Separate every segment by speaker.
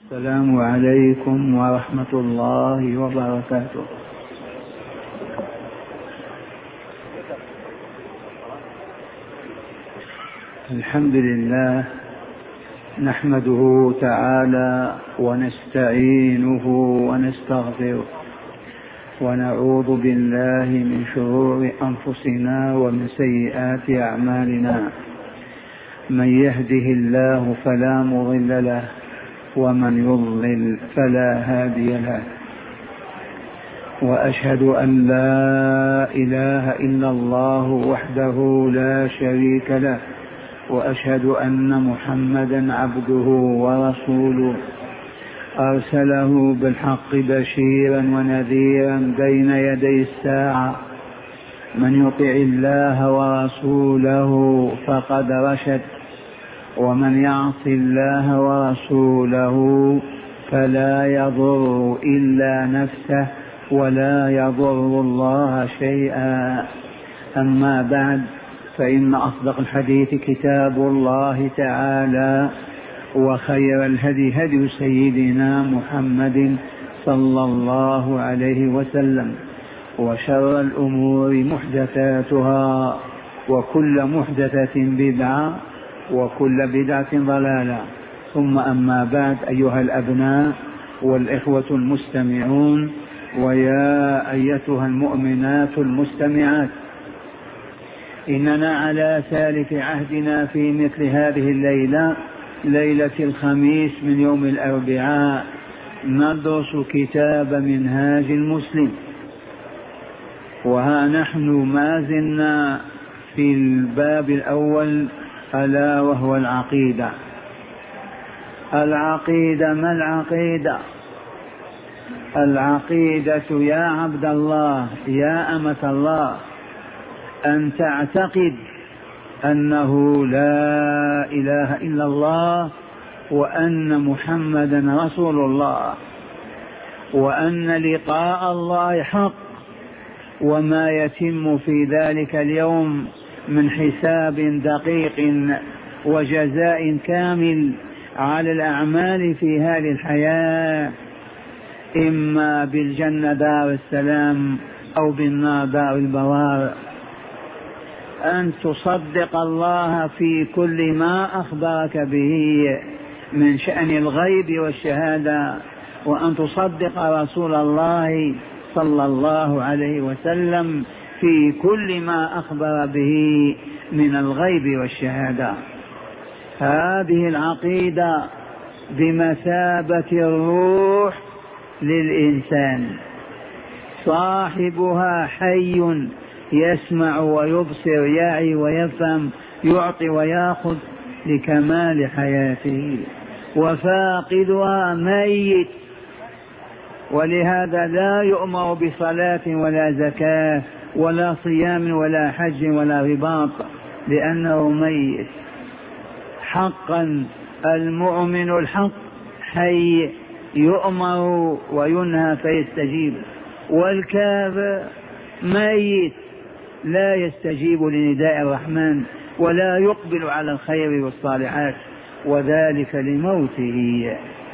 Speaker 1: السلام عليكم ورحمة الله وبركاته. الحمد لله نحمده تعالى ونستعينه ونستغفره ونعوذ بالله من شرور أنفسنا ومن سيئات أعمالنا. من يهده الله فلا مضل له ومن يضلل فلا هادي له، وأشهد أن لا إله إلا الله وحده لا شريك له، وأشهد أن محمدا عبده ورسوله أرسله بالحق بشيرا ونذيرا بين يدي الساعة. من يطع الله ورسوله فقد رشد، ومن يعص الله ورسوله فلا يضر إلا نفسه ولا يضر الله شيئا. أما بعد، فإن أصدق الحديث كتاب الله تعالى، وخير الهدي هدي سيدنا محمد صلى الله عليه وسلم، وشر الأمور محدثاتها، وكل محدثة بدعة، وكل بدعة ضلالة. ثم أما بعد، أيها الأبناء والإخوة المستمعون، ويا أيتها المؤمنات المستمعات، إننا على سالف عهدنا في مثل هذه الليلة، ليلة الخميس من يوم الأربعاء، ندرس كتاب منهاج المسلم. وها نحن ما زلنا في الباب الأول، ألا وهو العقيدة. العقيدة، ما العقيدة؟ العقيدة يا عبد الله، يا أمة الله، أن تعتقد أنه لا إله إلا الله، وأن محمدا رسول الله، وأن لقاء الله حق، وما يتم في ذلك اليوم من حساب دقيق وجزاء كامل على الأعمال في هذه الحياة، إما بالجنة دار السلام أو بالنار دار البوار. أن تصدق الله في كل ما أخبرك به من شأن الغيب والشهادة، وأن تصدق رسول الله صلى الله عليه وسلم في كل ما أخبر به من الغيب والشهادة. هذه العقيدة بمثابة الروح للإنسان، صاحبها حي يسمع ويبصر، يعي ويفهم، يعطي ويأخذ لكمال حياته، وفاقدها ميت. ولهذا لا يؤمر بصلاة ولا زكاة ولا صيام ولا حج ولا رباط، لأنه ميت. حقا المؤمن الحق حي يؤمر وينهى فيستجيب، والكافر ميت لا يستجيب لنداء الرحمن ولا يقبل على الخير والصالحات، وذلك لموته.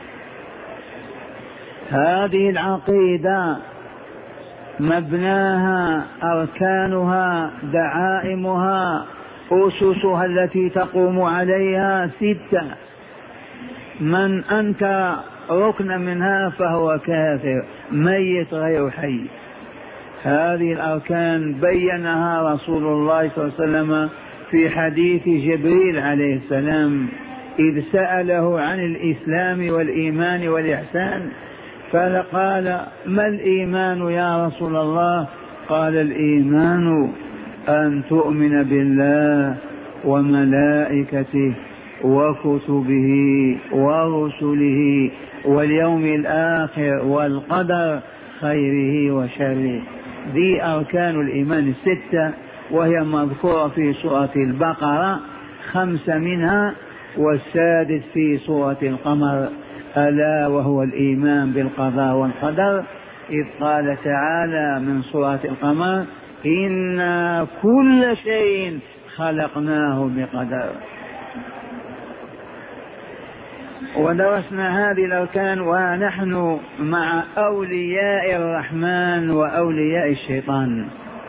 Speaker 1: هذه العقيدة مبناها، أركانها، دعائمها، أسسها التي تقوم عليها 6. من أنكر ركن منها فهو كافر ميت غير حي. هذه الأركان بينها رسول الله صلى الله عليه وسلم في حديث جبريل عليه السلام، إذ سأله عن الإسلام والإيمان والإحسان، فقال: ما الإيمان يا رسول الله؟ قال: الإيمان أن تؤمن بالله وملائكته وكتبه ورسله واليوم الآخر والقدر خيره وشره. ذي أركان الإيمان 6، وهي مذكورة في سورة البقرة 5 منها، والسادس في سورة القمر، ألا وهو الإيمان بالقضاء والقدر، إذ قال تعالى من سورة القمر: إنا كل شيء خلقناه بقدر. ودرسنا هذه الأركان ونحن مع أولياء الرحمن وأولياء الشيطان.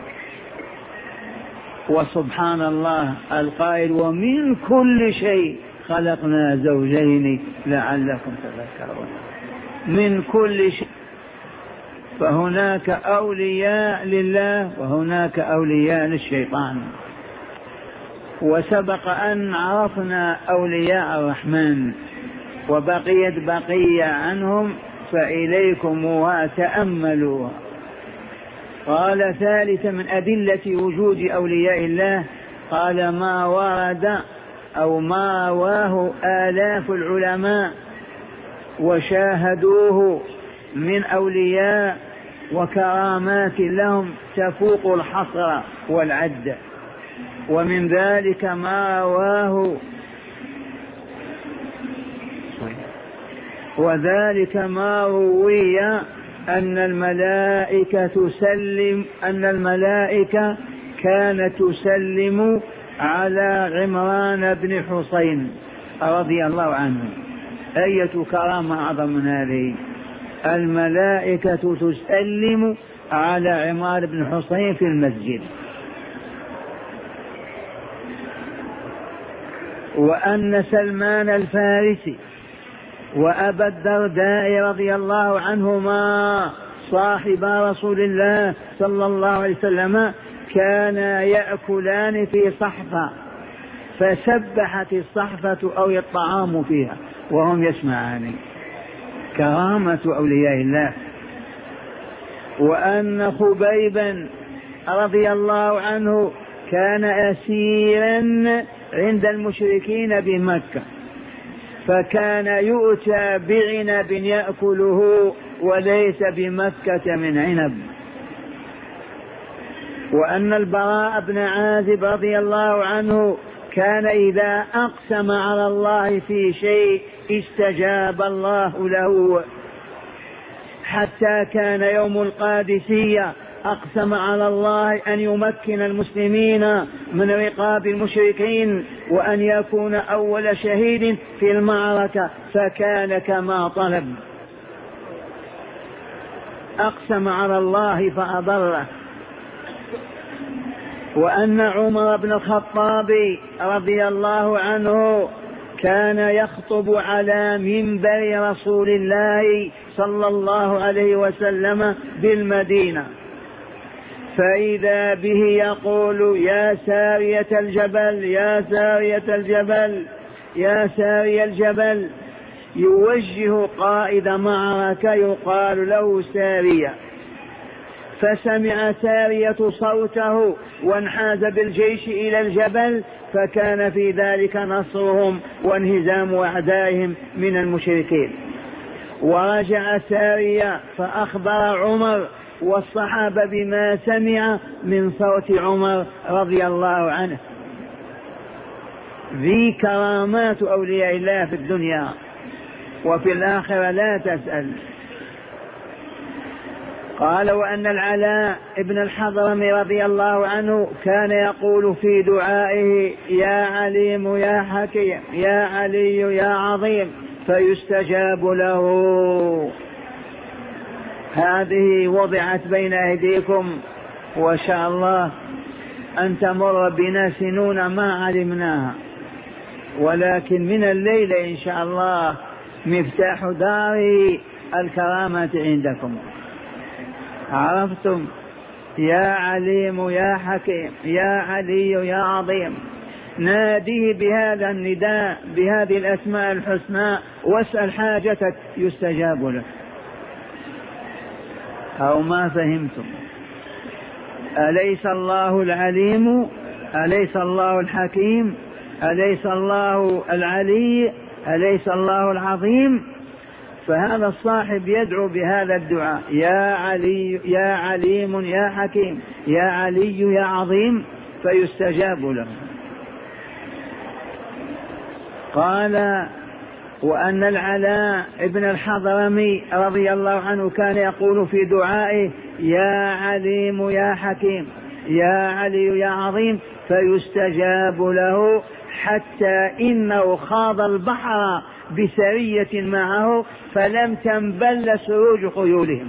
Speaker 1: وسبحان الله القائل ومن كل شيء خلقنا زوجين لعلكم تذكرون. من كل شيء، فهناك أولياء لله وهناك أولياء للشيطان. وسبق أن عرفنا أولياء الرحمن وبقيت بقية عنهم فإليكم وتأملوا. قال ثالثا من أدلة وجود أولياء الله، قال ما ورد أو ما رواه آلاف العلماء وشاهدوه من أولياء وكرامات لهم تفوق الحصر والعد. ومن ذلك ما رواه وذلك ما روي أن الملائكة كانت تسلم على عمران بن حسين رضي الله عنه. أية كرامة أعظم من هذه؟ الملائكة تسلم على عمران بن حسين في المسجد. وأن سلمان الفارسي وأبا الدرداء رضي الله عنهما صاحب رسول الله صلى الله عليه وسلم كانا يأكلان في صحفة فسبحت الصحفة أو الطعام فيها وهم يسمعان. كرامة أولياء الله. وأن خبيبا رضي الله عنه كان أسيرا عند المشركين بمكة، فكان يؤتى بعنب يأكله وليس بمكة من عنب. وأن البراء بن عازب رضي الله عنه كان إذا أقسم على الله في شيء استجاب الله له، حتى كان يوم القادسية أقسم على الله أن يمكن المسلمين من رقاب المشركين وأن يكون أول شهيد في المعركة، فكان كما طلب، أقسم على الله فأضره. وأن عمر بن الخطاب رضي الله عنه كان يخطب على منبر رسول الله صلى الله عليه وسلم بالمدينة، فإذا به يقول يا سارية الجبل يا سارية الجبل يا ساري الجبل، يوجه قائد معركة يقال له سارية، فسمع سارية صوته وانحاز بالجيش إلى الجبل، فكان في ذلك نصرهم وانهزام أعدائهم من المشركين. ورجع سارية فأخبر عمر والصحابة بما سمع من صوت عمر رضي الله عنه. ذي كرامات أولياء الله في الدنيا، وفي الآخرة لا تسأل. قال وأن العلاء ابن الحضرمي رضي الله عنه كان يقول في دعائه يا عليم يا حكيم يا علي يا عظيم فيستجاب له. هذه وضعت بين أيديكم، وشاء الله أن تمر بنا سنون ما علمناها، ولكن من الليل إن شاء الله مفتاح دار الكرامة عندكم. عرفتم؟ يا عليم يا حكيم يا علي يا عظيم، ناديه بهذا النداء بهذه الأسماء الحسنى واسأل حاجتك يستجاب لك. أو ما فهمتم؟ أليس الله العليم؟ أليس الله الحكيم؟ أليس الله العلي؟ أليس الله العظيم؟ فهذا الصاحب يدعو بهذا الدعاء يا علي يا عليم يا حكيم يا علي يا عظيم فيستجاب له. قال وأن العلاء ابن الحضرمي رضي الله عنه كان يقول في دعائه يا عليم يا حكيم يا علي يا عظيم فيستجاب له، حتى إنه خاض البحر بسرية معه فلم تنبل سروج خيولهم،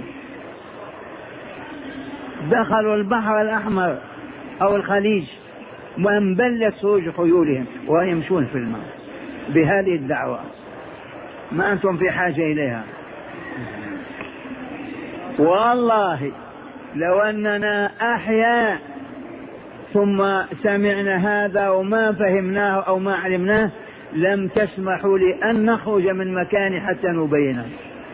Speaker 1: دخلوا البحر الأحمر أو الخليج وانبلت سروج خيولهم ويمشون في الماء بهذه الدعوة. ما أنتم في حاجة إليها. والله لو أننا أحياء ثم سمعنا هذا وما فهمناه أو ما علمناه لم تسمحوا لأن نخرج من مكان حتى نبينه.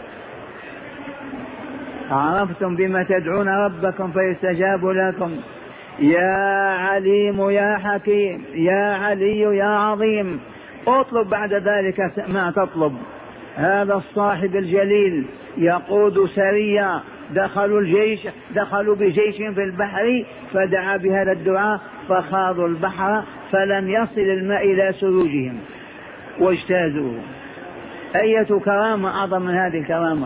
Speaker 1: عرفتم بما تدعون ربكم فيستجاب لكم. يا عليم يا حكيم يا علي يا عظيم. اطلب بعد ذلك ما تطلب. هذا الصاحب الجليل يقود سرية، دخلوا بجيش في البحر فدعا بهذا الدعاء فخاضوا البحر فلم يصل الماء إلى سروجهم واجتازوا. أية كرامة أعظم من هذه الكرامة؟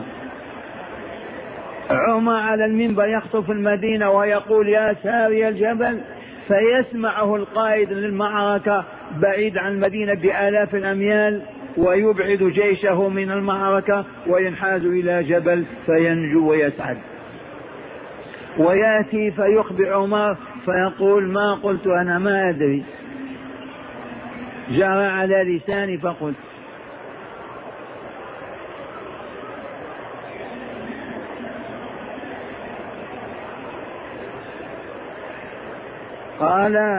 Speaker 1: عمر على المنبر يخطب في المدينة ويقول يا ساري الجبل، فيسمعه القائد للمعركة بعيد عن المدينة بآلاف الأميال ويبعد جيشه من المعركة وينحاز إلى جبل فينجو ويسعد، ويأتي فيخبر عمر فيقول ما قلت أنا ما أدري، جرى على لساني فقلت. قال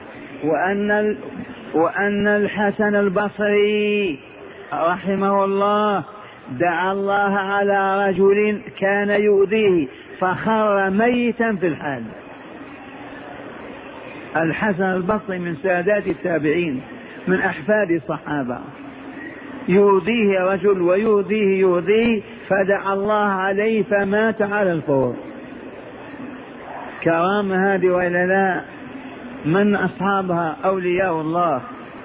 Speaker 1: وأن الحسن البصري رحمه الله دعا الله على رجل كان يؤذيه فخر ميتا في الحال. الحسن البصري من سادات التابعين من أحفاد الصحابة، يؤذيه رجل ويؤذيه فدعا الله عليه فمات على الفور. كرامة هذه وإلا لا؟ من أصحابها أولياء الله.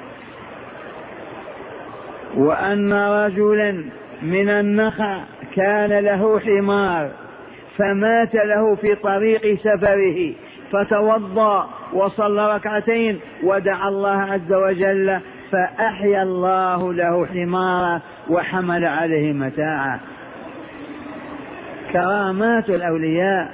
Speaker 1: وأن رجلا من النخع كان له حمار فمات له في طريق سفره فتوضأ وصلى ركعتين ودعا الله عز وجل فأحيا الله له حمارا وحمل عليه متاعا. كرامات الأولياء.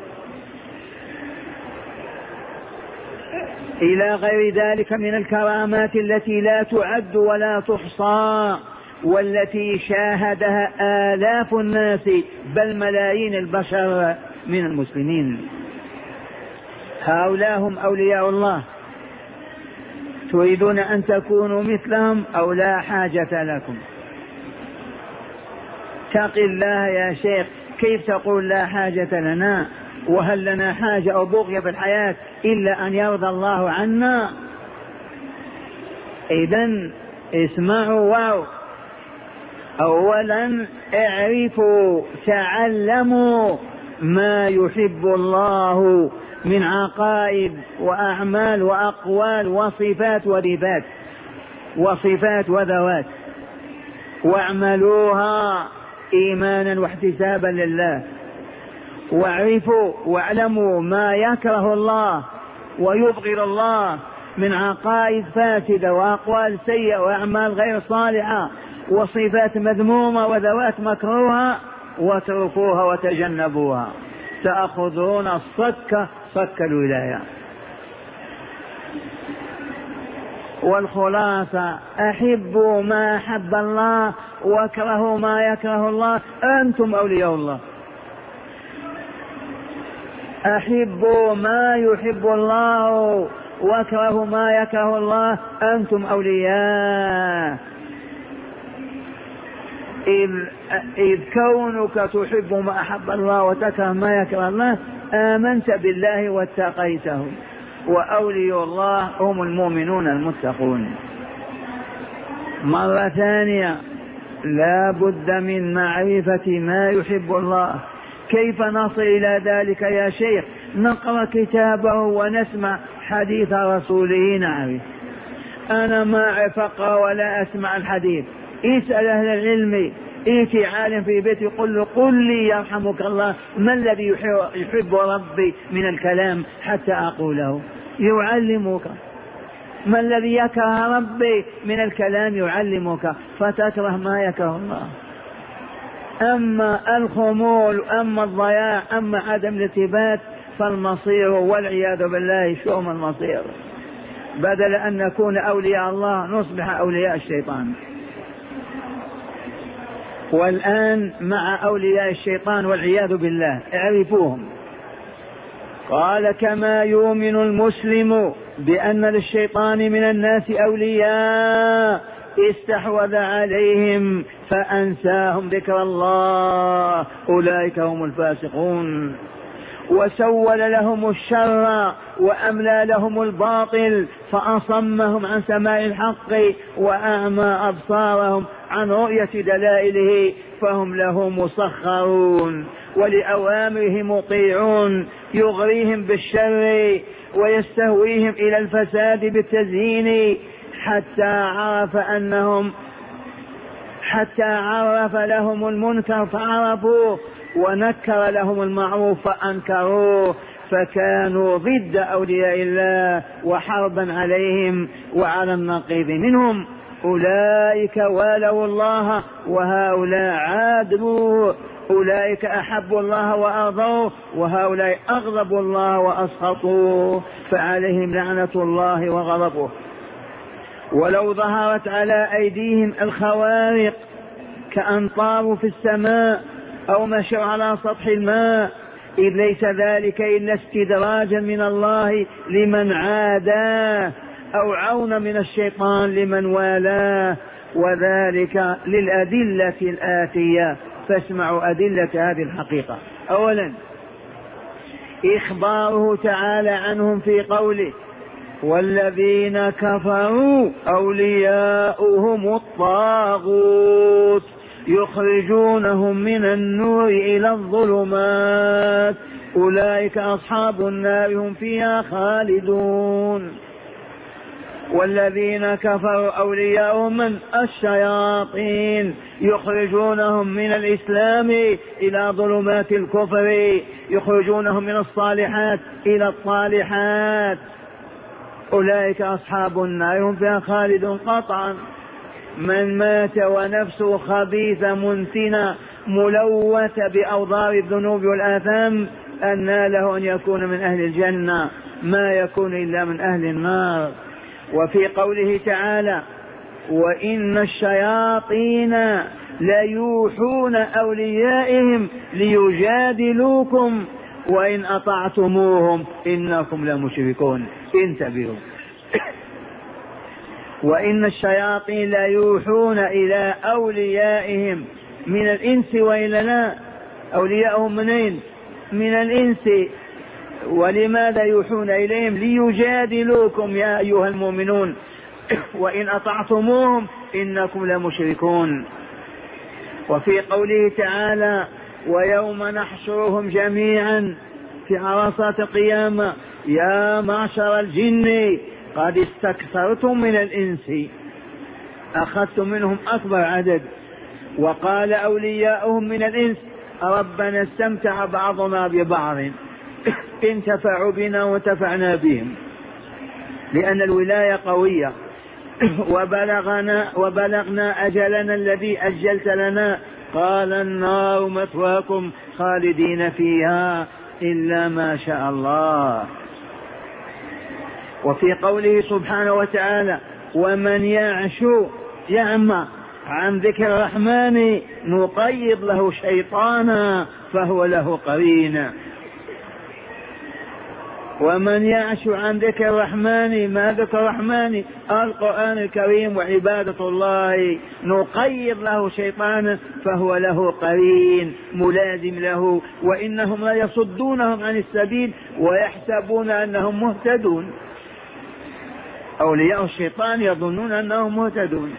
Speaker 1: إلى غير ذلك من الكرامات التي لا تعد ولا تحصى والتي شاهدها آلاف الناس بل ملايين البشر من المسلمين. هؤلاء هم أولياء الله. تريدون أن تكونوا مثلهم أو لا حاجة لكم؟ اتق الله يا شيخ، كيف تقول لا حاجة لنا وهل لنا حاجة أو بغية في الحياة إلا أن يرضى الله عنا؟ إذن اسمعوا واو. أولا اعرفوا تعلموا ما يحب الله من عقائد وأعمال وأقوال وصفات ورفات وصفات وذوات، واعملوها إيمانا واحتسابا لله. واعرفوا واعلموا ما يكره الله ويبغض الله من عقائد فاسدة وأقوال سيئة وأعمال غير صالحة وصفات مذمومة وذوات مكروهة، واتركوها وتجنبوها تأخذون الصك صك الولاية. والخلاصة أحبوا ما أحب الله واكرهوا ما يكره الله، أنتم أولياء الله. أحبوا ما يحب الله واكرهوا ما يكره الله، أنتم أولياء. إذ كونك تحب ما أحب الله وتكره ما يكره الله آمنت بالله واتقيته، وأولياء الله هم المؤمنون المتقون. مرة ثانية لا بد من معرفة ما يحب الله. كيف نصل إلى ذلك يا شيخ؟ نقرأ كتابه ونسمع حديث رسوله نعرف. أنا ما أفقه ولا أسمع الحديث، اسأل أهل العلم، ائتي عالم في بيتي قل لي يرحمك الله ما الذي يحب ربي من الكلام حتى أقوله، يعلمك. ما الذي يكره ربي من الكلام يعلمك فتكره ما يكره الله. أما الخمول، أما الضياع، أما عدم الارتباط فالمصير والعياذ بالله شؤم المصير. بدل أن نكون أولياء الله نصبح أولياء الشيطان. والآن مع أولياء الشيطان والعياذ بالله اعرفوهم. قال كما يؤمن المسلم بأن للشيطان من الناس أولياء استحوذ عليهم فأنساهم ذكر الله أولئك هم الفاسقون، وسول لهم الشر وأملى لهم الباطل فأصمهم عن سماع الحق وأعمى أبصارهم عن رؤية دلائله فهم له مسخرون ولأوامره مطيعون، يغريهم بالشر ويستهويهم إلى الفساد بالتزيين حتى عرف لهم المنكر فعرفوه ونكر لهم المعروف فأنكروه، فكانوا ضد أولياء الله وحربا عليهم وعلى النقيض منهم. أولئك والوا الله وهؤلاء عادوا، أولئك أحبوا الله وأرضوه وهؤلاء أغضبوا الله وأسخطوه، فعليهم لعنة الله وغضبه. ولو ظهرت على أيديهم الخوارق كأن طاروا في السماء أو مشوا على سطح الماء، إذ ليس ذلك إلا استدراجا من الله لمن عاداه أو عون من الشيطان لمن والاه، وذلك للأدلة الآتية. فاسمعوا أدلة هذه الحقيقة. أولا إخباره تعالى عنهم في قوله والذين كفروا أولياؤهم الطاغوت يخرجونهم من النور إلى الظلمات أولئك أصحاب النار هم فيها خالدون. والذين كفروا أولياؤهم من الشياطين يخرجونهم من الإسلام إلى ظلمات الكفر، يخرجونهم من الصالحات إلى الطالحات أولئك أصحاب النار هم فيها خالدون. قطعا من مات ونفسه خبيثة منتنة ملوثة بأوضار الذنوب والآثام أنى له أن يكون من أهل الجنة، ما يكون إلا من أهل النار. وفي قوله تعالى وإن الشياطين ليوحون أوليائهم ليجادلوكم وإن أطعتموهم إنكم لمشركون. انتبهوا، وإن الشياطين ليوحون إلى أوليائهم من الإنس وإلا لا؟ أوليائهم منين؟ من الإنس. ولماذا يوحون إليهم؟ ليجادلوكم يا أيها المؤمنون وإن أطعتموهم إنكم لمشركون. وفي قوله تعالى ويوم نحشرهم جميعا في عرصات القيامة يا معشر الجن قد استكثرتم من الإنس، أخذتم منهم أكبر عدد. وقال أولياؤهم من الإنس ربنا استمتع بعضنا ببعض انتفعوا بنا وانتفعنا بهم، لأن الولاية قوية. وبلغنا أجلنا الذي أجلت لنا قال النار مثواكم خالدين فيها إلا ما شاء الله. وفي قوله سبحانه وتعالى ومن يعمى عن ذكر الرحمن نقيض له شيطانا فهو له قرين. ومن يعش عن ذكر الرحمن، ما ذكر الرحمن؟ القرآن الكريم وعبادة الله، نقيض له شيطانا فهو له قرين ملازم له، وإنهم لا يصدونهم عن السبيل ويحسبون أنهم مهتدون. أولياء الشيطان يظنون أنهم مهتدون.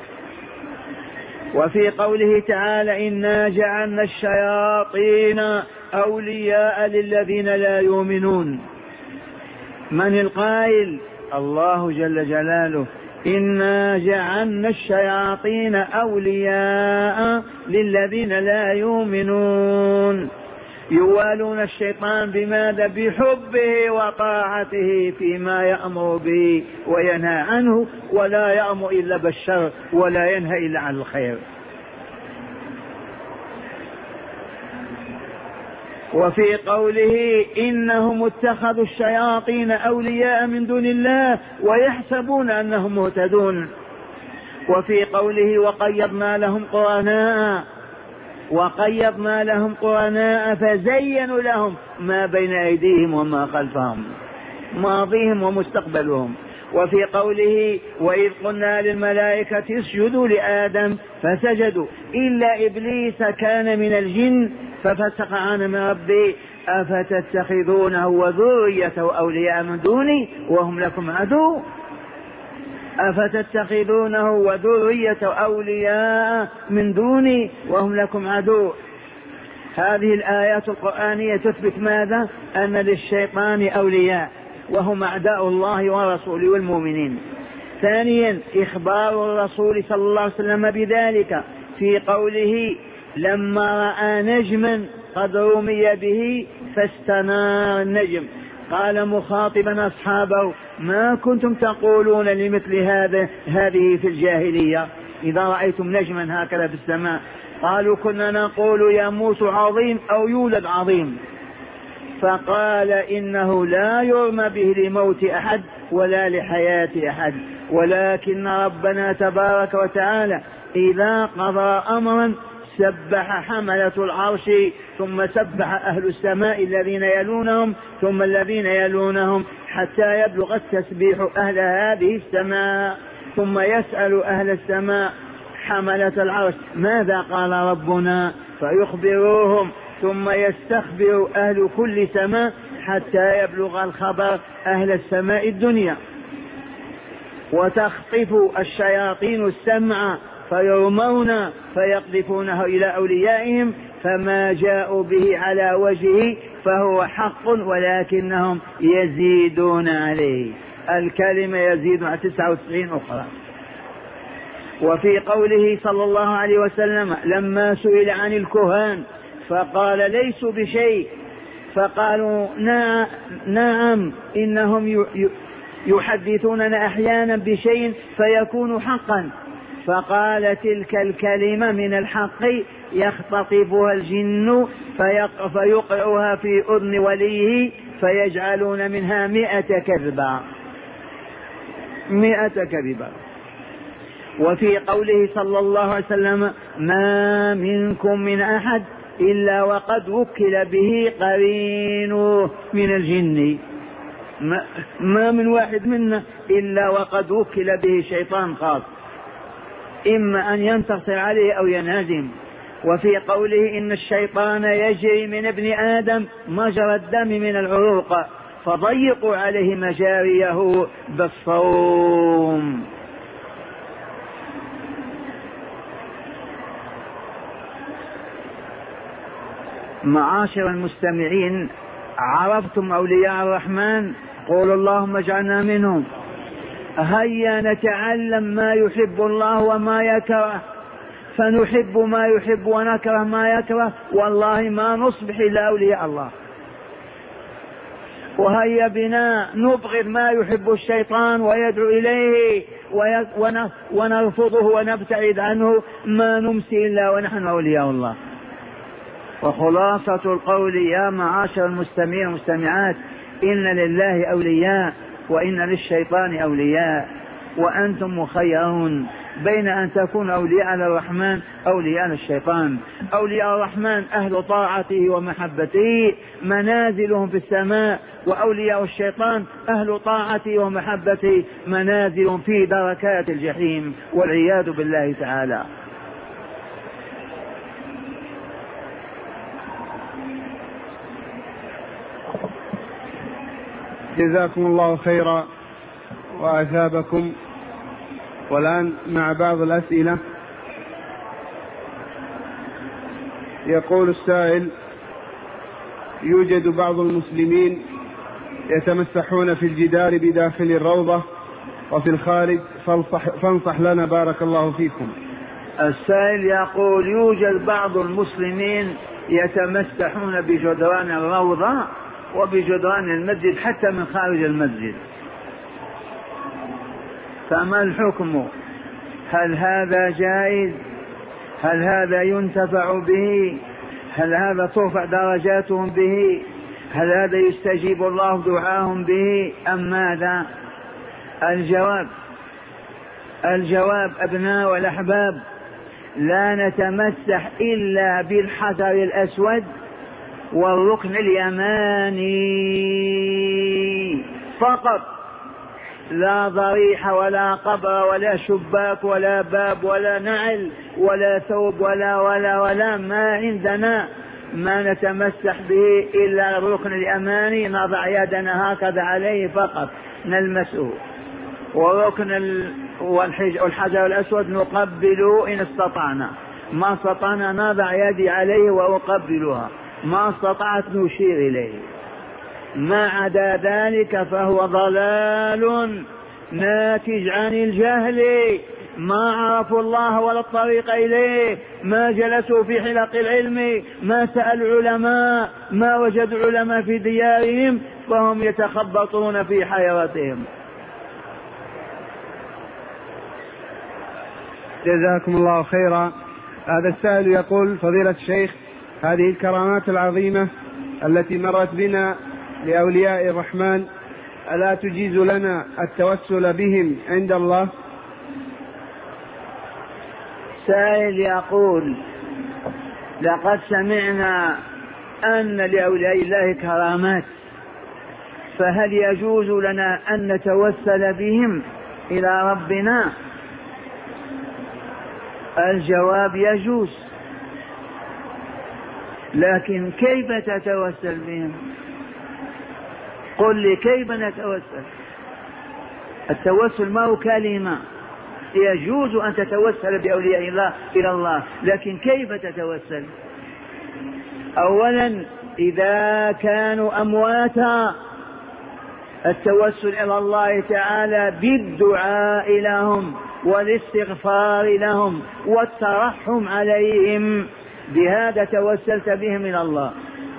Speaker 1: وفي قوله تعالى إنا جعلنا الشياطين أولياء للذين لا يؤمنون، من القائل؟ الله جل جلاله إنا جعلنا الشياطين أولياء للذين لا يؤمنون. يوالون الشيطان بماذا؟ بحبه وطاعته فيما يأمر به وينهى عنه، ولا يأمر إلا بالشر ولا ينهى إلا عن الخير. وفي قوله إنهم اتخذوا الشياطين أولياء من دون الله ويحسبون أنهم مهتدون. وفي قوله وقيضنا لهم قرناء فزينوا لهم ما بين أيديهم وما خلفهم، ماضيهم ومستقبلهم. وفي قوله وإذ قلنا للملائكة اسجدوا لآدم فسجدوا إلا إبليس كان من الجن ففسق عن أمر ربه أفتتخذونه وذريته أولياء من دوني وهم لكم عدو. أفتتخذونه وذريته أولياء من دوني وهم لكم عدو. هذه الآيات القرآنية تثبت ماذا؟ أن للشيطان أولياء وهم أعداء الله ورسوله والمؤمنين. ثانيا إخبار الرسول صلى الله عليه وسلم بذلك في قوله لما رأى نجما قد رمي به فاستنار النجم قال مخاطبا أصحابه ما كنتم تقولون لمثل هذه في الجاهلية إذا رأيتم نجما هكذا في السماء؟ قالوا كنا نقول يموت عظيم أو يولد عظيم. فقال إنه لا يرمى به لموت أحد ولا لحياة أحد، ولكن ربنا تبارك وتعالى إذا قضى أمرا سبح حملة العرش ثم سبح أهل السماء الذين يلونهم ثم الذين يلونهم حتى يبلغ التسبيح أهل هذه السماء، ثم يسأل أهل السماء حملة العرش ماذا قال ربنا فيخبروهم، ثم يستخبر أهل كل سماء حتى يبلغ الخبر أهل السماء الدنيا. وتخطف الشياطين السمع فيرمون فيقذفونه إلى أوليائهم فما جاءوا به على وجهه فهو حق ولكنهم يزيدون عليه، الكلمة يزيد على 99 أخرى. وفي قوله صلى الله عليه وسلم لما سئل عن الكهان فقال ليسوا بشيء، فقالوا نعم إنهم يحدثوننا أحيانا بشيء فيكون حقا. فقال تلك الكلمة من الحق يختطفها الجن فيقرأها في أذن وليه فيجعلون منها 100 كذبة. وفي قوله صلى الله عليه وسلم ما منكم من أحد إلا وقد وكل به قرينه من الجن، ما من واحد منا إلا وقد وكل به شيطان خاص إما أن ينتصر عليه أو ينهزم. وفي قوله إن الشيطان يجري من ابن آدم مجرى الدم من العروق فضيقوا عليه مجاريه بالصوم. معاشر المستمعين، عرفتم أولياء الرحمن؟ قولوا اللهم اجعلنا منهم. هيا نتعلم ما يحب الله وما يكره، فنحب ما يحب ونكره ما يكره، والله ما نصبح إلا أولياء الله. وهيا بنا نبغض ما يحب الشيطان ويدعو إليه ونرفضه ونبتعد عنه، ما نمسي إلا ونحن أولياء الله. وخلاصة القول يا معاشر المستمعين والمستمعات إن لله أولياء وإن للشيطان أولياء، وأنتم مخيرون بين أن تكون أولياء للرحمن أولياء للشيطان. أولياء الرحمن أهل طاعته ومحبته منازلهم في السماء، وأولياء الشيطان أهل طاعته ومحبته منازلهم في دركات الجحيم والعياذ بالله تعالى.
Speaker 2: جزاكم الله خيرا وأثابكم. والآن مع بعض الأسئلة. يقول السائل يوجد بعض المسلمين يتمسحون في الجدار بداخل الروضة وفي الخارج، فانصح لنا بارك الله فيكم.
Speaker 1: السائل يقول: يوجد بعض المسلمين يتمسحون بجدران الروضة وبجدران المسجد حتى من خارج المسجد، فما الحكم؟ هل هذا جائز؟ هل هذا ينتفع به؟ هل هذا ترفع درجاتهم به؟ هل هذا يستجيب الله دعاهم به أم ماذا؟ الجواب أبناء والأحباب: لا نتمسح إلا بالحجر الأسود والركن اليماني فقط، لا ضريح ولا قبر ولا شباك ولا باب ولا نعل ولا ثوب ولا ما عندنا ما نتمسح به إلا الركن اليماني، نضع يدنا هكذا عليه فقط نلمسه، والحجر الأسود نقبله إن استطعنا، ما استطعنا نضع يدي عليه وأقبلها، ما استطعت نشير إليه، ما عدا ذلك فهو ضلال ناتج عن الجهل، ما عرفوا الله ولا الطريق إليه، ما جلسوا في حلق العلم، ما سألوا علماء، ما وجدوا علماء في ديارهم، فهم يتخبطون في حيرتهم.
Speaker 2: جزاكم الله خيرا. هذا السائل يقول: فضيلة الشيخ، هذه الكرامات العظيمة التي مرت بنا لأولياء الرحمن ألا تجيز لنا التوسل بهم عند الله؟
Speaker 1: سائل يقول: لقد سمعنا أن لأولياء الله كرامات، فهل يجوز لنا أن نتوسل بهم إلى ربنا؟ الجواب: يجوز، لكن كيف تتوسل بهم؟ قل لي كيف نتوسل؟ التوسل ما هو كلمة، يجوز أن تتوسل بأولياء الله إلى الله، لكن كيف تتوسل؟ أولا إذا كانوا أمواتا التوسل إلى الله تعالى بالدعاء لهم والاستغفار لهم والترحم عليهم، بهذا توسلت بهم إلى الله،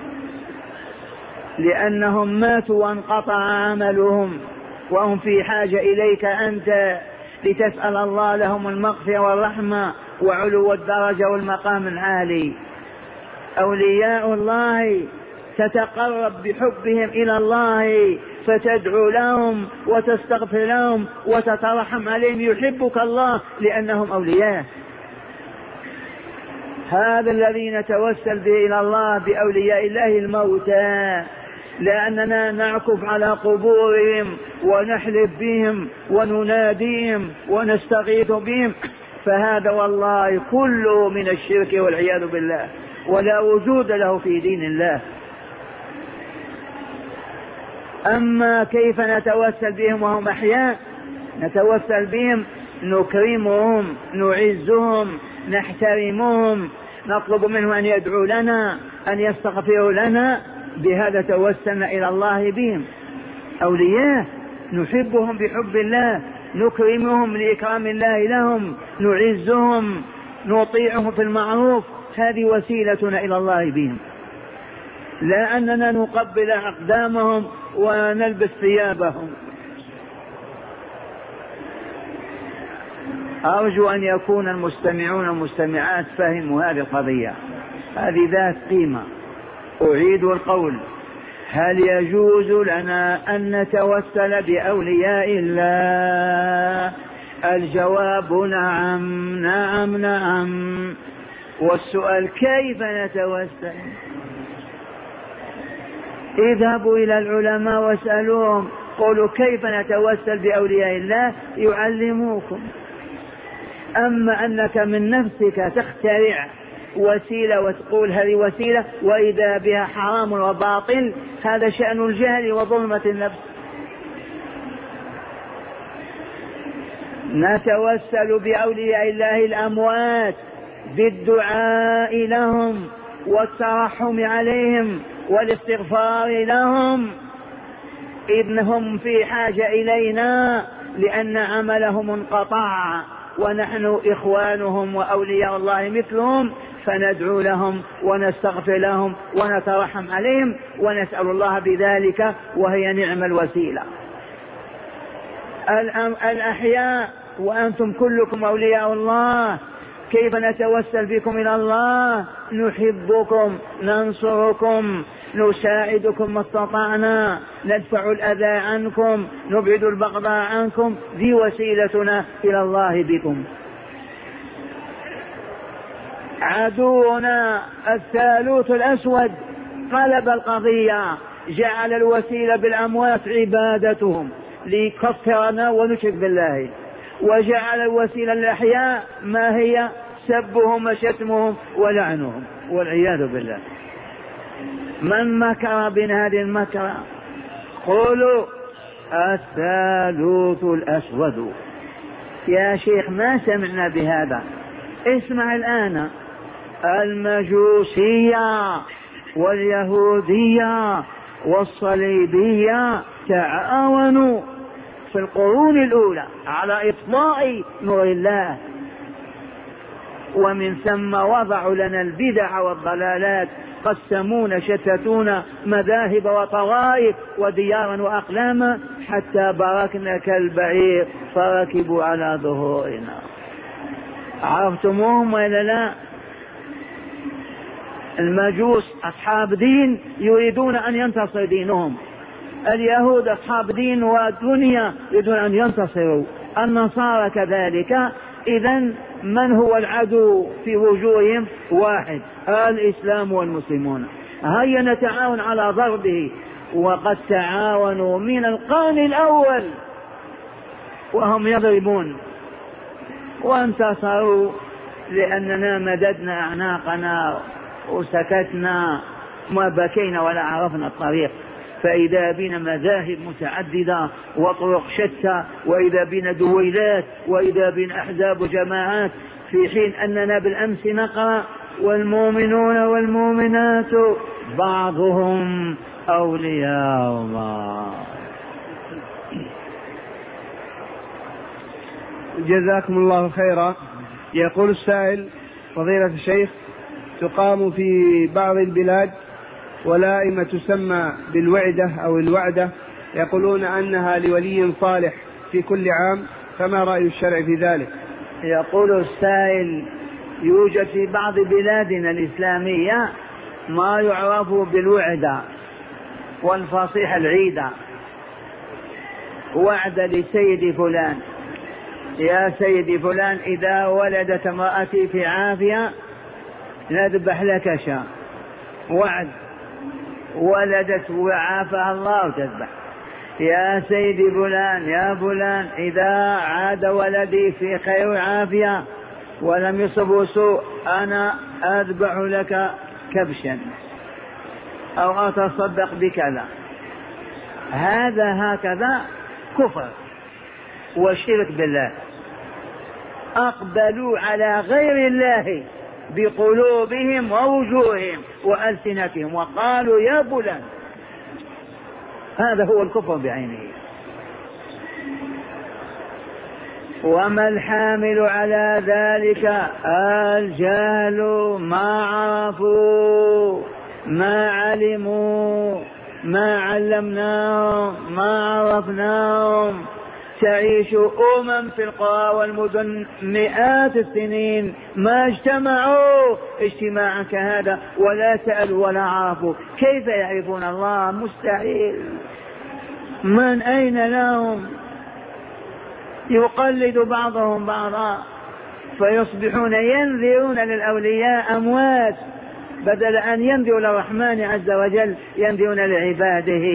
Speaker 1: لأنهم ماتوا وانقطع عملهم وهم في حاجة إليك أنت لتسأل الله لهم المغفرة والرحمة وعلو الدرجة والمقام العالي. أولياء الله تتقرب بحبهم إلى الله، فتدعو لهم وتستغفر لهم وتترحم عليهم، يحبك الله لأنهم أولياء. هذا الذي نتوسل به إلى الله بأولياء الله الموتى، لأننا نعكف على قبورهم ونحلف بهم ونناديهم ونستغيث بهم، فهذا والله كله من الشرك والعياذ بالله، ولا وجود له في دين الله. أما كيف نتوسل بهم وهم أحياء؟ نتوسل بهم نكرمهم، نعزهم، نحترمهم، نطلب منه أن يدعو لنا، أن يستغفر لنا، بهذا توسلنا إلى الله بهم. أولياء نحبهم بحب الله، نكرمهم لإكرام الله لهم، نعزهم، نطيعهم في المعروف، هذه وسيلتنا إلى الله بهم، لا أننا نقبل أقدامهم ونلبس ثيابهم. أرجو أن يكون المستمعون والمستمعات فهموا هذه القضية، هذه ذات قيمة. أعيد القول: هل يجوز لنا أن نتوسل بأولياء الله؟ الجواب: نعم نعم نعم. والسؤال: كيف نتوسل؟ اذهبوا إلى العلماء واسألوهم، قولوا كيف نتوسل بأولياء الله يعلموكم. أما أنك من نفسك تخترع وسيلة وتقول هذه وسيلة وإذا بها حرام وباطل، هذا شأن الجهل وظلمة النفس. نتوسل بأولياء الله الأموات بالدعاء لهم والترحم عليهم والاستغفار لهم، إنهم في حاجة إلينا لأن عملهم انقطع ونحن إخوانهم وأولياء الله مثلهم، فندعو لهم ونستغفر لهم ونترحم عليهم ونسأل الله بذلك، وهي نعم الوسيلة. الأحياء وأنتم كلكم أولياء الله، كيف نتوسل بكم إلى الله؟ نحبكم، ننصركم، نساعدكم ما استطعنا، ندفع الأذى عنكم، نبعد البغضاء عنكم، ذي وسيلتنا إلى الله بكم. عدونا الثالوث الأسود قلب القضية، جعل الوسيلة بالأموات عبادتهم ليكفرنا ونشرك بالله، وجعل الوسيلة الأحياء ما هي؟ سبهم وشتمهم ولعنهم والعياذ بالله. من مكر بنا هذه المكر؟ قولوا الثالوث الأسود. يا شيخ ما سمعنا بهذا، اسمع الآن. المجوسية واليهودية والصليبية تعاونوا في القرون الأولى على إطفاء نور الله، ومن ثم وضعوا لنا البدع والضلالات، قسمونا شتتونا مذاهب وطوائف وديارا وأقلاما، حتى بركنا كالبعير فركبوا على ظهورنا. عرفتموهم ولا لا؟ المجوس أصحاب دين يريدون أن ينتصر دينهم، اليهود أصحاب دين ودنيا يريدون أن ينتصروا، النصارى كذلك. إذن من هو العدو في وجوههم؟ واحد، الإسلام والمسلمون. هيا نتعاون على ضربه، وقد تعاونوا من القرن الأول وهم يضربون، وانتصروا لأننا مددنا أعناقنا وسكتنا، ما بكينا ولا عرفنا الطريق. فإذا بنا مذاهب متعددة وطرق شتى، وإذا بنا دويلات، وإذا بنا أحزاب وجماعات، في حين أننا بالأمس نقرأ والمؤمنون والمؤمنات بعضهم أولياء الله.
Speaker 2: جزاكم الله خيرا. يقول السائل: فضيلة الشيخ، تقام في بعض البلاد ولائمة تسمى بالوعدة أو الوعدة، يقولون أنها لولي صالح في كل عام، فما رأي الشرع في ذلك؟
Speaker 1: يقول السائل: يوجد في بعض بلادنا الإسلامية ما يعرف بالوعدة والفصيح العيدة. وعد لسيد فلان: يا سيدي فلان، إذا ولدت امرأتي في عافية نذبح لك شاة. وعد، ولدت وعافها الله تذبح. يا سيدي فلان، يا فلان، إذا عاد ولدي في خير وعافية ولم يصبه سوء أنا أذبح لك كبشا أو أتصدق بكذا. هذا هكذا كفر وشرك بالله. أقبلوا على غير الله بقلوبهم ووجوههم وألسنتهم وقالوا يا فلان. هذا هو الكفر بعينه. وما الحامل على ذلك؟ الجهل، ما عرفوا، ما علموا، ما علمناهم، ما عرفناهم. تعيش في القرى والمدن مئات السنين ما اجتمعوا اجتماعا كهذا، ولا سألوا ولا عرفوا. كيف يعرفون الله؟ مستحيل. من أين لهم؟ يقلد بعضهم بعضا فيصبحون ينذرون للأولياء أموات، بدل أن ينذروا للرحمن عز وجل ينذرون لعباده.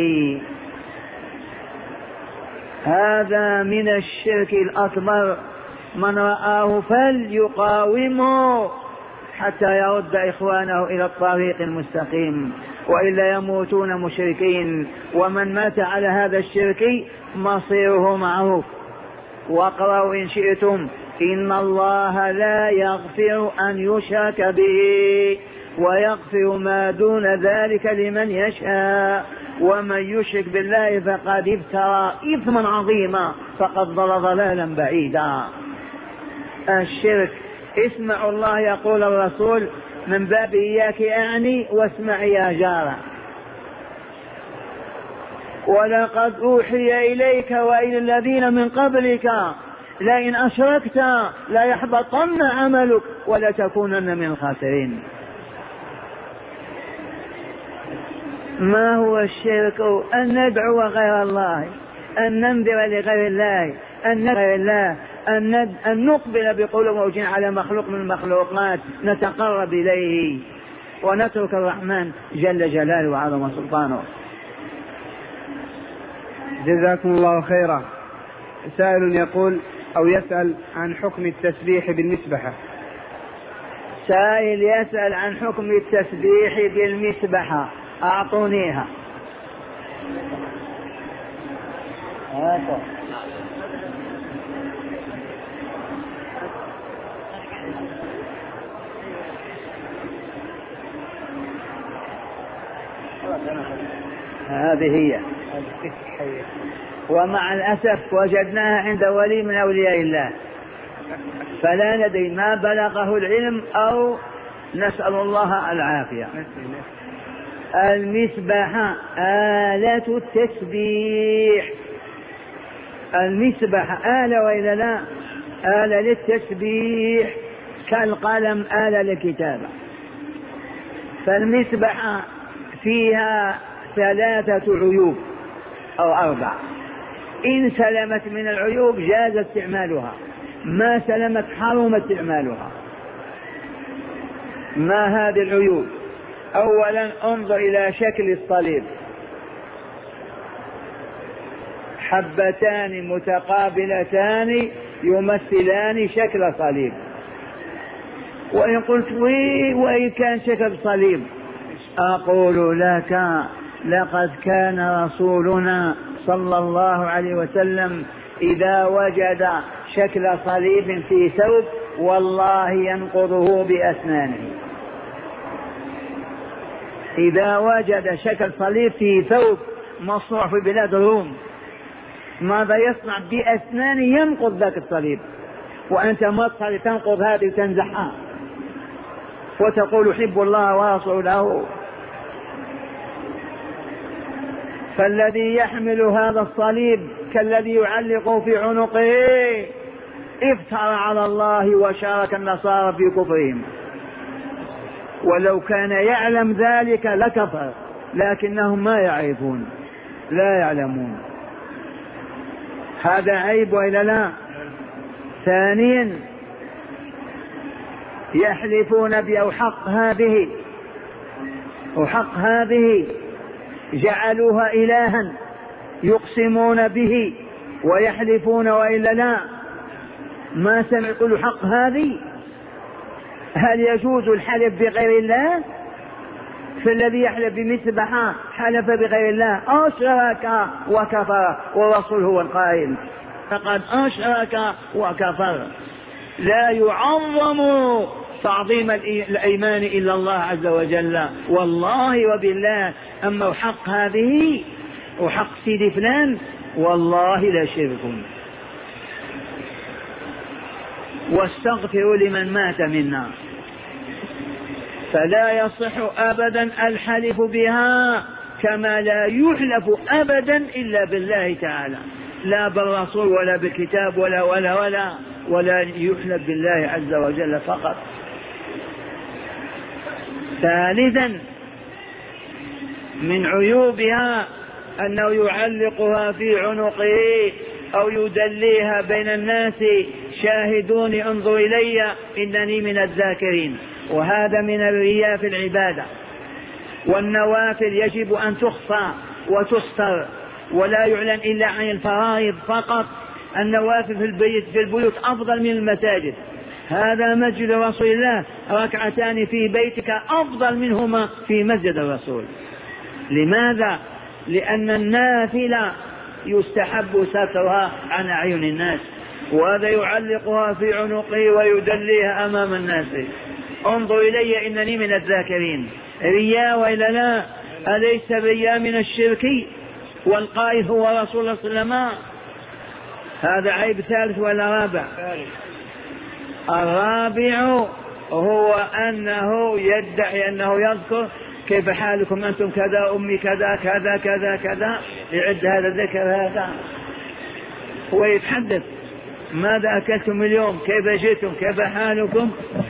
Speaker 1: هذا من الشرك الأكبر، من رآه فليقاومه حتى يرد إخوانه إلى الطريق المستقيم، وإلا يموتون مشركين. ومن مات على هذا الشرك مصيره معروف. واقرأوا إن شئتم: إن الله لا يغفر أن يشرك به ويغفر ما دون ذلك لمن يشاء، ومن يشرك بالله فقد افترى إثما عظيما، فقد ضل ضلالا بعيدا. الشرك. اسمعوا الله يقول الرسول من باب إياك أعني واسمع يا جارة. ولقد أوحي إليك وإلى الذين من قبلك لئن أشركت لا يحبطن عملك ولا تكونن من الخاسرين. ما هو الشرك؟ أن ندعو غير الله، أن ننذر لغير الله، أن نغير الله، أن نقبل بقلوب موجين على مخلوق من المخلوقات نتقرب إليه ونترك الرحمن جل جلاله وعظم سلطانه.
Speaker 2: جزاكم الله خيرا. سائل يقول أو يسأل عن حكم التسبيح بالمسبحة.
Speaker 1: سائل يسأل عن حكم التسبيح بالمسبحة، أعطونيها. هذه هي، ومع الأسف وجدناها عند ولي من أولياء الله، فلا ندري ما بلغه العلم أو نسأل الله العافية. المسبحة آلة التسبيح، المسبحة آلة وإلا لا؟ آلة للتسبيح كالقلم آلة للكتابة. فالمسبحة فيها 3 عيوب أو 4. إن سلمت من العيوب جاز استعمالها، ما سلمت حرم استعمالها. ما هذه العيوب؟ أولا انظر إلى شكل الصليب، حبتان متقابلتان يمثلان شكل صليب. وإن قلت وإن كان شكل صليب، أقول لك لقد كان رسولنا صلى الله عليه وسلم إذا وجد شكل صليب في ثوب والله ينقضه بأسنانه. إذا وجد شكل صليب في ثوب مصنوع في بلاد الروم ماذا يصنع؟ بأسنانه ينقض ذاك الصليب. وأنت مصر تنقض هذه وتنزحها وتقول حب الله ورسوله. فالذي يحمل هذا الصليب كالذي يعلقه في عنقه افترى على الله وشارك النصارى في كفرهم، ولو كان يعلم ذلك لكفر، لكنهم ما يعرفون، لا يعلمون. هذا عيب وإلا لا؟ ثانيا يحلفون بأوحق هذه جعلوها إلها يقسمون به ويحلفون وإلا لا؟ ما سمع يقول حق هذه. هل يجوز الحلف بغير الله؟ فالذي يحلف بمسبحة حلف بغير الله أشرك وكفر، والرسول هو القائل فقد أشرك وكفر. لا يعظم تعظيم الأيمان إلا الله عز وجل، والله وبالله. أما حق هذه وحق سيدي فلان والله لا شرك. واستغفروا لمن مات منا. فلا يصح أبدا الحلف بها، كما لا يحلف أبدا إلا بالله تعالى، لا بالرسول ولا بالكتاب ولا يحلف بالله عز وجل فقط. ثالثا من عيوبها أنه يعلقها في عنقه أو يدليها بين الناس، شاهدوني انظر إلي إنني من الذاكرين. وهذا من الرياء في العبادة. والنوافل يجب أن تخفى وتستر ولا يعلن إلا عن الفرائض فقط. النوافل في البيوت أفضل من المساجد. هذا مسجد رسول الله، 2 في بيتك أفضل منهما في مسجد الرسول. لماذا؟ لأن النافلة يستحب سترها عن أعين الناس، وهذا يعلقها في عنقه ويدليها أمام الناس. انظر إلي إنني من الذاكرين. رياء وإلا لا؟ أليس الرياء من الشرك؟ والقائل هو رسول الله صلى الله عليه وسلم. هذا عيب ثالث ولا رابع؟ الرابع هو أنه يدعي أنه يذكر كيف حالكم أنتم كذا، أمي كذا كذا كذا كذا، يعد هذا الذكر هذا، هو يتحدث ماذا أكلتم اليوم، كيف جئتم، كيف حالكم.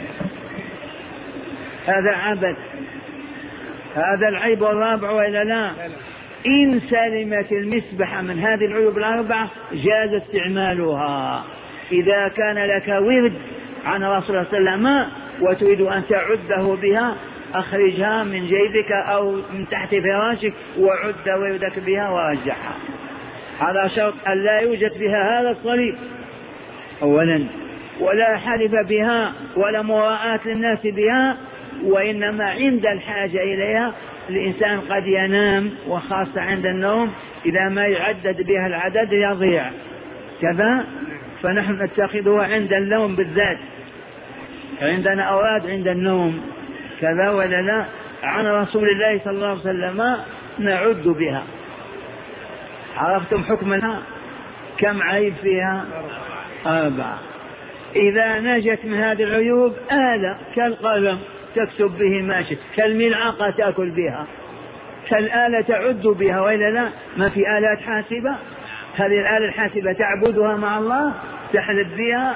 Speaker 1: هذا عبث، هذا العيب الرابع وإلا لا؟ إن سلمت المسبحة من هذه العيوب الأربعة جاز استعمالها. إذا كان لك ورد عن رسول الله صلى الله عليه وسلم وتريد أن تعده بها، أخرجها من جيبك أو من تحت فراشك وعد وردك بها ورجعها، على شرط أن لا يوجد بها هذا الصليب أولا، ولا حلف بها ولا مراءة للناس بها، وإنما عند الحاجة إليها. الإنسان قد ينام، وخاصة عند النوم إذا ما يعدد بها العدد يضيع كذا، فنحن نتخذها عند النوم بالذات، عندنا أوراد عند النوم كذا ولا لا. عن رسول الله صلى الله عليه وسلم نعد بها. عرفتم حكمها؟ كم عيب فيها؟ 4. إذا نجت من هذه العيوب آلة كالقلم تكتب به ما شئت، كالملعقة تأكل بها، كالآلة تعد بها وإلا لا؟ ما في آلات حاسبة؟ هذه الآلة الحاسبة تعبدها مع الله، تحلف بها،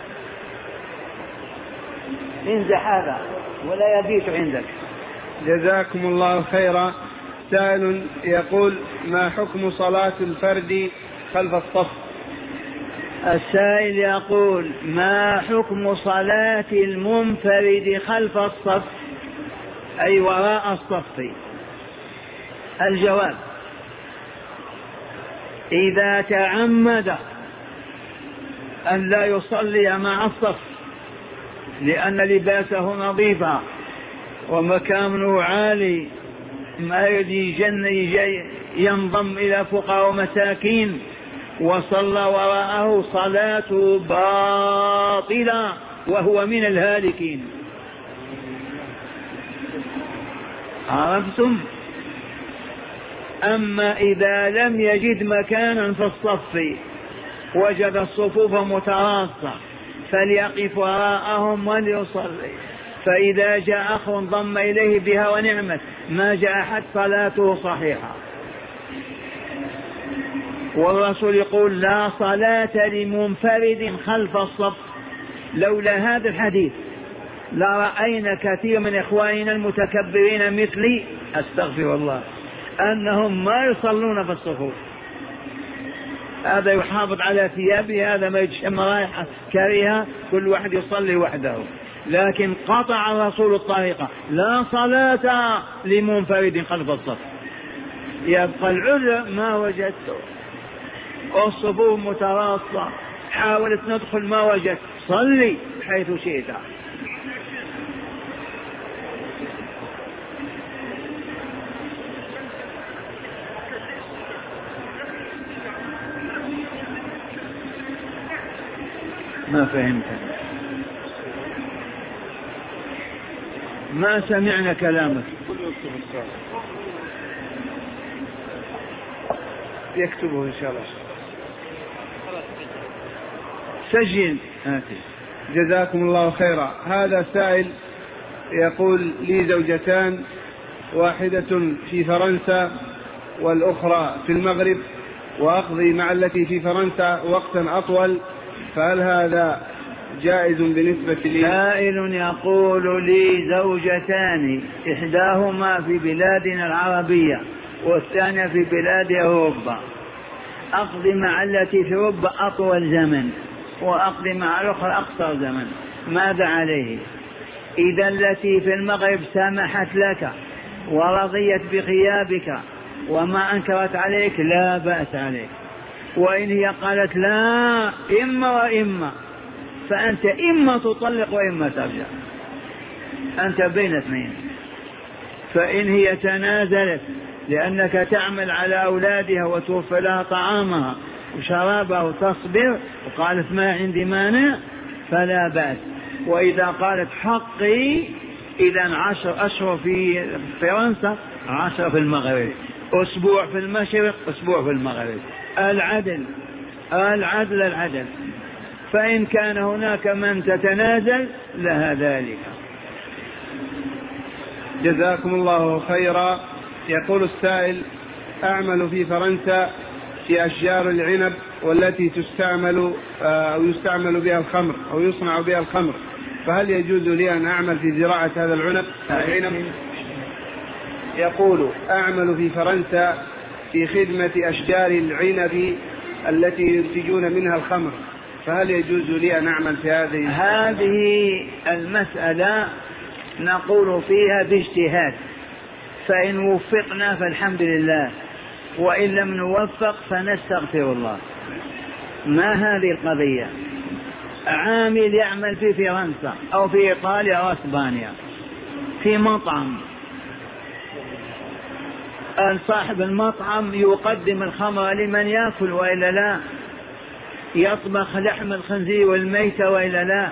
Speaker 1: انزح هذا ولا يبيت عندك.
Speaker 2: جزاكم الله خيرا. سائل يقول: ما حكم صلاة الفرد خلف الصف؟
Speaker 1: السائل يقول: ما حكم صلاة المنفرد خلف الصف، أي وراء الصف؟ الجواب: إذا تعمد أن لا يصلي مع الصف لأن لباسه نظيفا ومكانه عالي، ما ينضم إلى فقراء ومساكين، وصلى وراءه صلاته باطلة وهو من الهالكين. عرفتم؟ أما إذا لم يجد مكانا في الصف، وجد الصفوف متراصة، فليقف وراءهم وليصلي، فإذا جاء أخ انضم إليه بها ونعمت، ما جاء أحد صلاته صحيحة. والرسول يقول: لا صلاة لمنفرد خلف الصف. لولا هذا الحديث لرأينا كثير من إخواننا المتكبرين مثلي، أستغفر الله، أنهم ما يصلون في الصفوف. هذا يحافظ على ثيابه، هذا ما يشم رائحة كريهة، كل واحد يصلي وحده. لكن قطع الرسول الطريقة: لا صلاة لمنفرد خلف الصف. يبقى العذر ما وجدته، الصفوف متراصة، حاولت ندخل ما وجدت، صلي حيث شئت. ما فهمت، ما سمعنا كلامك.
Speaker 2: يكتبه إن شاء الله.
Speaker 1: سجل.
Speaker 2: جزاكم الله خيرا. هذا سائل يقول: لي زوجتان، واحدة في فرنسا والأخرى في المغرب، وأقضي مع التي في فرنسا وقتا أطول، فهل هذا جائز بالنسبة لي؟
Speaker 1: سائل يقول: لي زوجتان، إحداهما في بلادنا العربية والثانية في بلاد أوروبا، أقضي مع التي في أوروبا أطول زمن وأقضي مع الأخرى أقصر زمن، ماذا عليه؟ إذا التي في المغرب سمحت لك ورضيت بغيابك وما أنكرت عليك لا بأس عليك، وإن هي قالت لا إما وإما، فأنت إما تطلق وإما ترجع، أنت بين اثنين. فإن هي تنازلت لأنك تعمل على أولادها وتوفر لها طعامها وشرابها وتصبر وقالت ما عندي مانع فلا بأس. وإذا قالت حقي، إذا 10 أشهر في فرنسا، 10 في المغرب، أسبوع في المشرق، أسبوع في المغرب. العدل العدل العدل. فإن كان هناك من تتنازل لها ذلك.
Speaker 2: جزاكم الله خيرا. يقول السائل: أعمل في فرنسا في أشجار العنب والتي تستعمل أو يستعمل بها الخمر أو يصنع بها الخمر، فهل يجوز لي أن أعمل في زراعة هذا العنب؟ يقول: أعمل في فرنسا في خدمة أشجار العنب التي ينتجون منها الخمر، فهل يجوز لي أن أعمل في
Speaker 1: هذه المسألة نقول فيها باجتهاد، فإن وفقنا فالحمد لله، وإن لم نوفق فنستغفر الله. ما هذه القضية؟ عامل يعمل في فرنسا أو في إيطاليا أو إسبانيا في مطعم، صاحب المطعم يقدم الخمر لمن يأكل وإلا لا، يطبخ لحم الخنزير والميتة وإلا لا،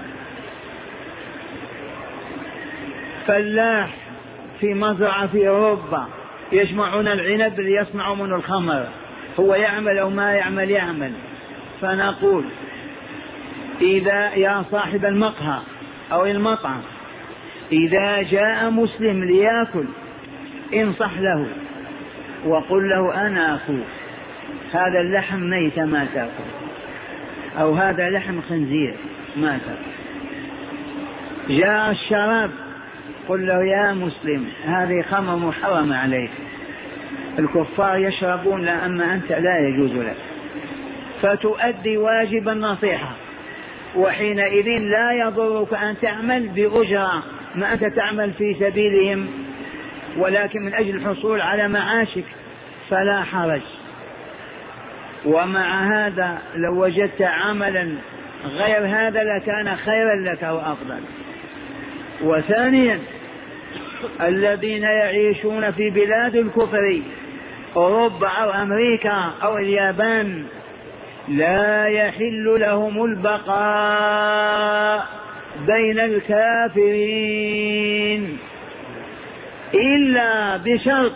Speaker 1: فلاح في مزرعة في أوروبا يجمعون العنب ليصنعوا منه الخمر، هو يعمل أو ما يعمل يعمل. فنقول: إذا يا صاحب المقهى أو المطعم إذا جاء مسلم ليأكل انصح له وقل له: أنا أخوك، هذا اللحم ميت ما تأكل، أو هذا لحم خنزير ما تأكل. جاء الشراب قل له: يا مسلم هذه خمر محرمة عليك، الكفار يشربون لا، أما أنت لا يجوز لك. فتؤدي واجب النصيحة، وحينئذ لا يضرك أن تعمل بأجرة ما أنت تعمل في سبيلهم، ولكن من أجل الحصول على معاشك فلا حرج. ومع هذا لو وجدت عملا غير هذا لكان خيرا لك وأفضل. وثانيا: الذين يعيشون في بلاد الكفر أوروبا أو أمريكا أو اليابان لا يحل لهم البقاء بين الكافرين إلا بشرط.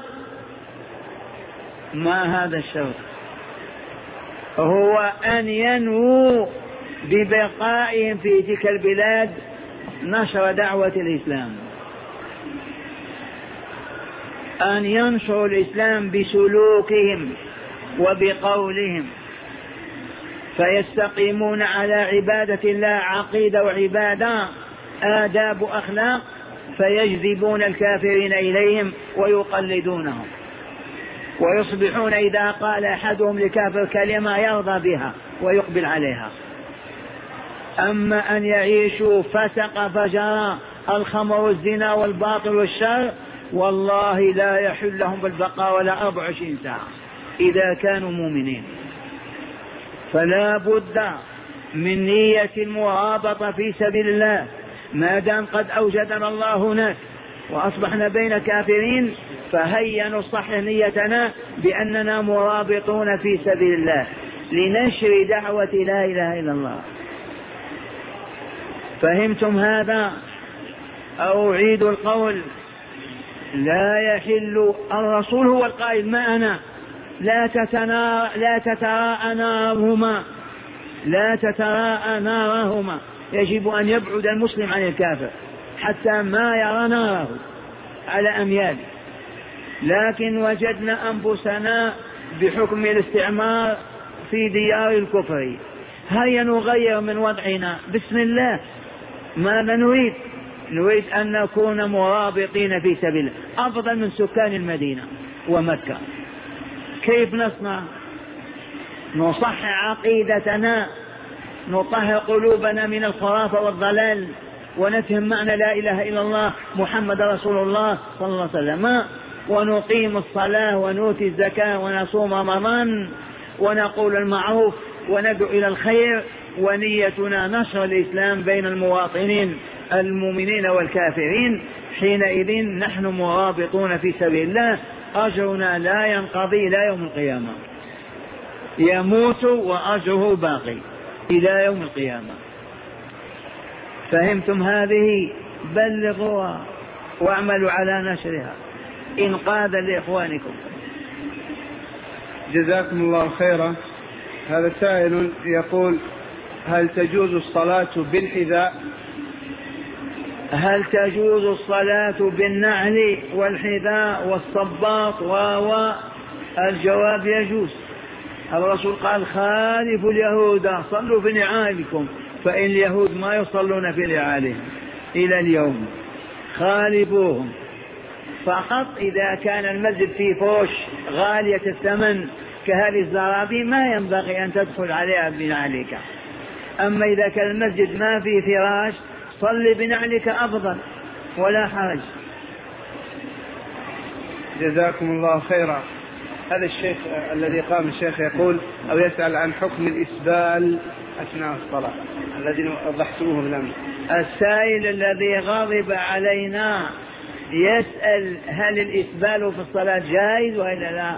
Speaker 1: ما هذا الشرط؟ هو أن ينووا ببقائهم في تلك البلاد نشر دعوة الإسلام، أن ينشروا الإسلام بسلوكهم وبقولهم، فيستقيمون على عبادة الله، عقيدة وعبادة، آداب وأخلاق، فيجذبون الكافرين إليهم ويقلدونهم، ويصبحون إذا قال أحدهم لكافر كلمة يرضى بها ويقبل عليها. أما أن يعيشوا فسق فجر الخمر والزنا والباطل والشر والله لا يحل لهم بالبقاء ولا 24 ساعة إذا كانوا مؤمنين. فلا بد من نية المرابطة في سبيل الله، ما دام قد أوجدنا الله هناك وأصبحنا بين كافرين، فهيا نصحح نيتنا بأننا مرابطون في سبيل الله لنشر دعوة لا إله إلا الله. فهمتم هذا؟ أو أعيد القول: لا يحل. الرسول هو القائل ما أنا لا تتراءى نارهما، لا تتراءى نارهما. يجب أن يبعد المسلم عن الكافر حتى ما يرى ناره على أميال. لكن وجدنا أنفسنا بحكم الاستعمار في ديار الكفر، هيا نغير من وضعنا بسم الله. ماذا نريد؟ نريد أن نكون مرابطين في سبيل الله أفضل من سكان المدينة ومكة. كيف نصنع؟ نصحح عقيدتنا، نطهر قلوبنا من الخرافة والضلال، ونفهم معنى لا إله إلا الله محمد رسول الله صلى الله عليه وسلم، ونقيم الصلاة ونؤتي الزكاة ونصوم رمضان ونقول المعروف وندعو إلى الخير، ونيتنا نشر الإسلام بين المواطنين المؤمنين والكافرين. حينئذ نحن مرابطون في سبيل الله، أجرنا لا ينقضي إلى يوم القيامة، يموت وأجره باقي إلى يوم القيامة. فهمتم هذه؟ بلغوها واعملوا على نشرها إنقاذا لإخوانكم.
Speaker 2: جزاكم الله خيرا. هذا سائل يقول: هل تجوز الصلاة بالحذاء؟
Speaker 1: هل تجوز الصلاة بالنعل والحذاء والصباط الجواب يجوز. الرسول قال خالفوا اليهود صلوا في نعالكم، فإن اليهود ما يصلون في نعالهم إلى اليوم، خالفوهم. فقط إذا كان المسجد فيه فوش غالية الثمن كهذه الزرابي ما ينبغي أن تدخل عليها بنعلك. أما إذا كان المسجد ما فيه فراش صل بنعلك أفضل ولا حرج.
Speaker 2: جزاكم الله خيرا. هذا الشيخ الذي قام الشيخ يقول أو يسأل عن حكم الإسبال أثناء الصلاة الذي وضحتوه بالأمس.
Speaker 1: السائل الذي غضب علينا يسأل هل الإسبال في الصلاة جائز وإلا لا؟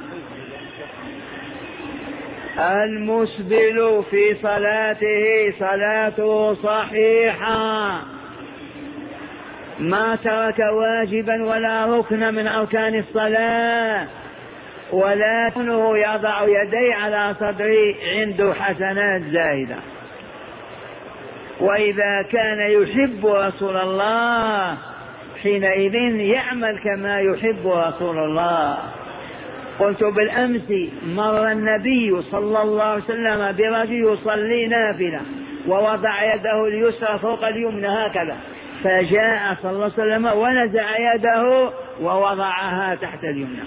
Speaker 1: المسبل في صلاته صلاته صحيحة، ما ترك واجبا ولا ركنا من أركان الصلاة، ولكنه يضع يديه على صدره عنده حسنات زائدة. وإذا كان يحب رسول الله حينئذ يعمل كما يحب رسول الله. قلت بالأمس مر النبي صلى الله عليه وسلم برجل يصلي نافلة ووضع يده اليسرى فوق اليمنى هكذا، فجاء صلى الله عليه وسلم ونزع يده ووضعها تحت اليمنى.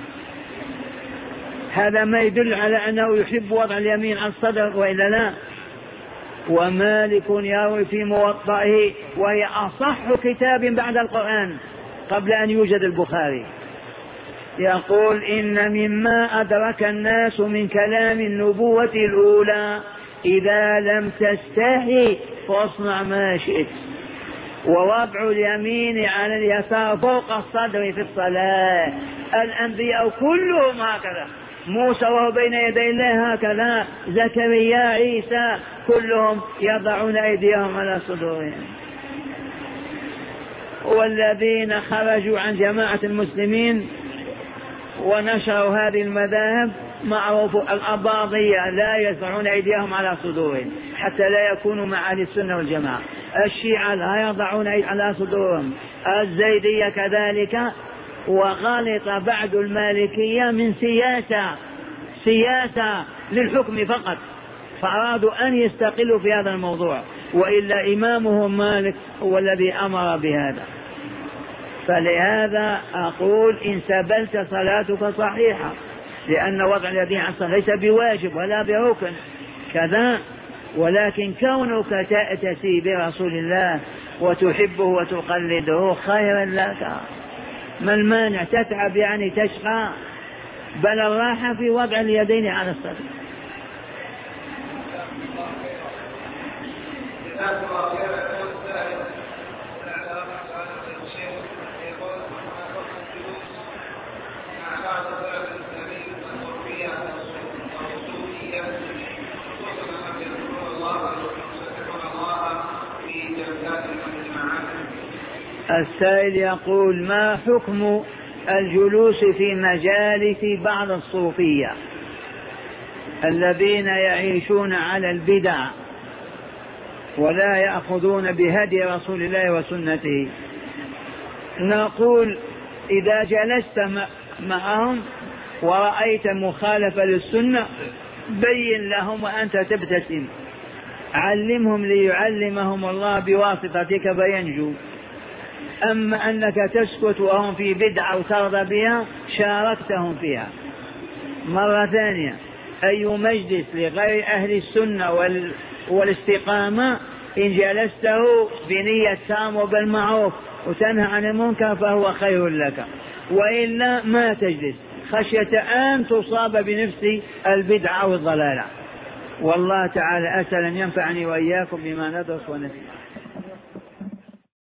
Speaker 1: هذا ما يدل على أنه يحب وضع اليمين على الصدر وإلا لا. ومالك يروي في موطئه وهي أصح كتاب بعد القرآن قبل أن يوجد البخاري، يقول إن مما أدرك الناس من كلام النبوة الأولى إذا لم تستحي فاصنع ما شئت. ووضع اليمين على اليسار فوق الصدر في الصلاة، الأنبياء كلهم هكذا، موسى وهو بين يدي الله هكذا، زكريا عيسى كلهم يضعون أيديهم على صدورهم. والذين خرجوا عن جماعة المسلمين ونشروا هذه المذاهب معروف الأباضية لا يضعون أيديهم على صدورهم حتى لا يكونوا مع أهل السنة والجماعة. الشيعة لا يضعون على صدورهم، الزيدية كذلك. وغلط بعد المالكية من سياسة للحكم فقط، فأرادوا أن يستقلوا في هذا الموضوع، وإلا إمامهم مالك هو الذي أمر بهذا. فلهذا أقول إن سبلت صلاتك صحيحة، لأن وضع اليدين على الصدر ليس بواجب ولا بركن كذا، ولكن كونك تأتسي برسول الله وتحبه وتقلده خيرا لك. ما المانع؟ تتعب يعني تشقى، بل الراحة في وضع اليدين على الصدر. السائل يقول ما حكم الجلوس في مجالس بعض الصوفية الذين يعيشون على البدع ولا يأخذون بهدي رسول الله وسنته؟ نقول إذا جلست معهم ورأيت مخالفة للسنة بين لهم وأنت تبتسم، علمهم ليعلمهم الله بواسطتك فينجو. أما أنك تسكت وهم في بدعة وترضى بها شاركتهم فيها. مرة ثانية، أي مجلس لغير أهل السنة والاستقامة إن جلسته بنية تامر بالمعروف وتنهى عن المنكر فهو خير لك، وإلا ما تجلس خشية أن تصاب بنفس البدعة والضلالة. والله تعالى أسأل أن ينفعني وإياكم بما ندرس ونسمع.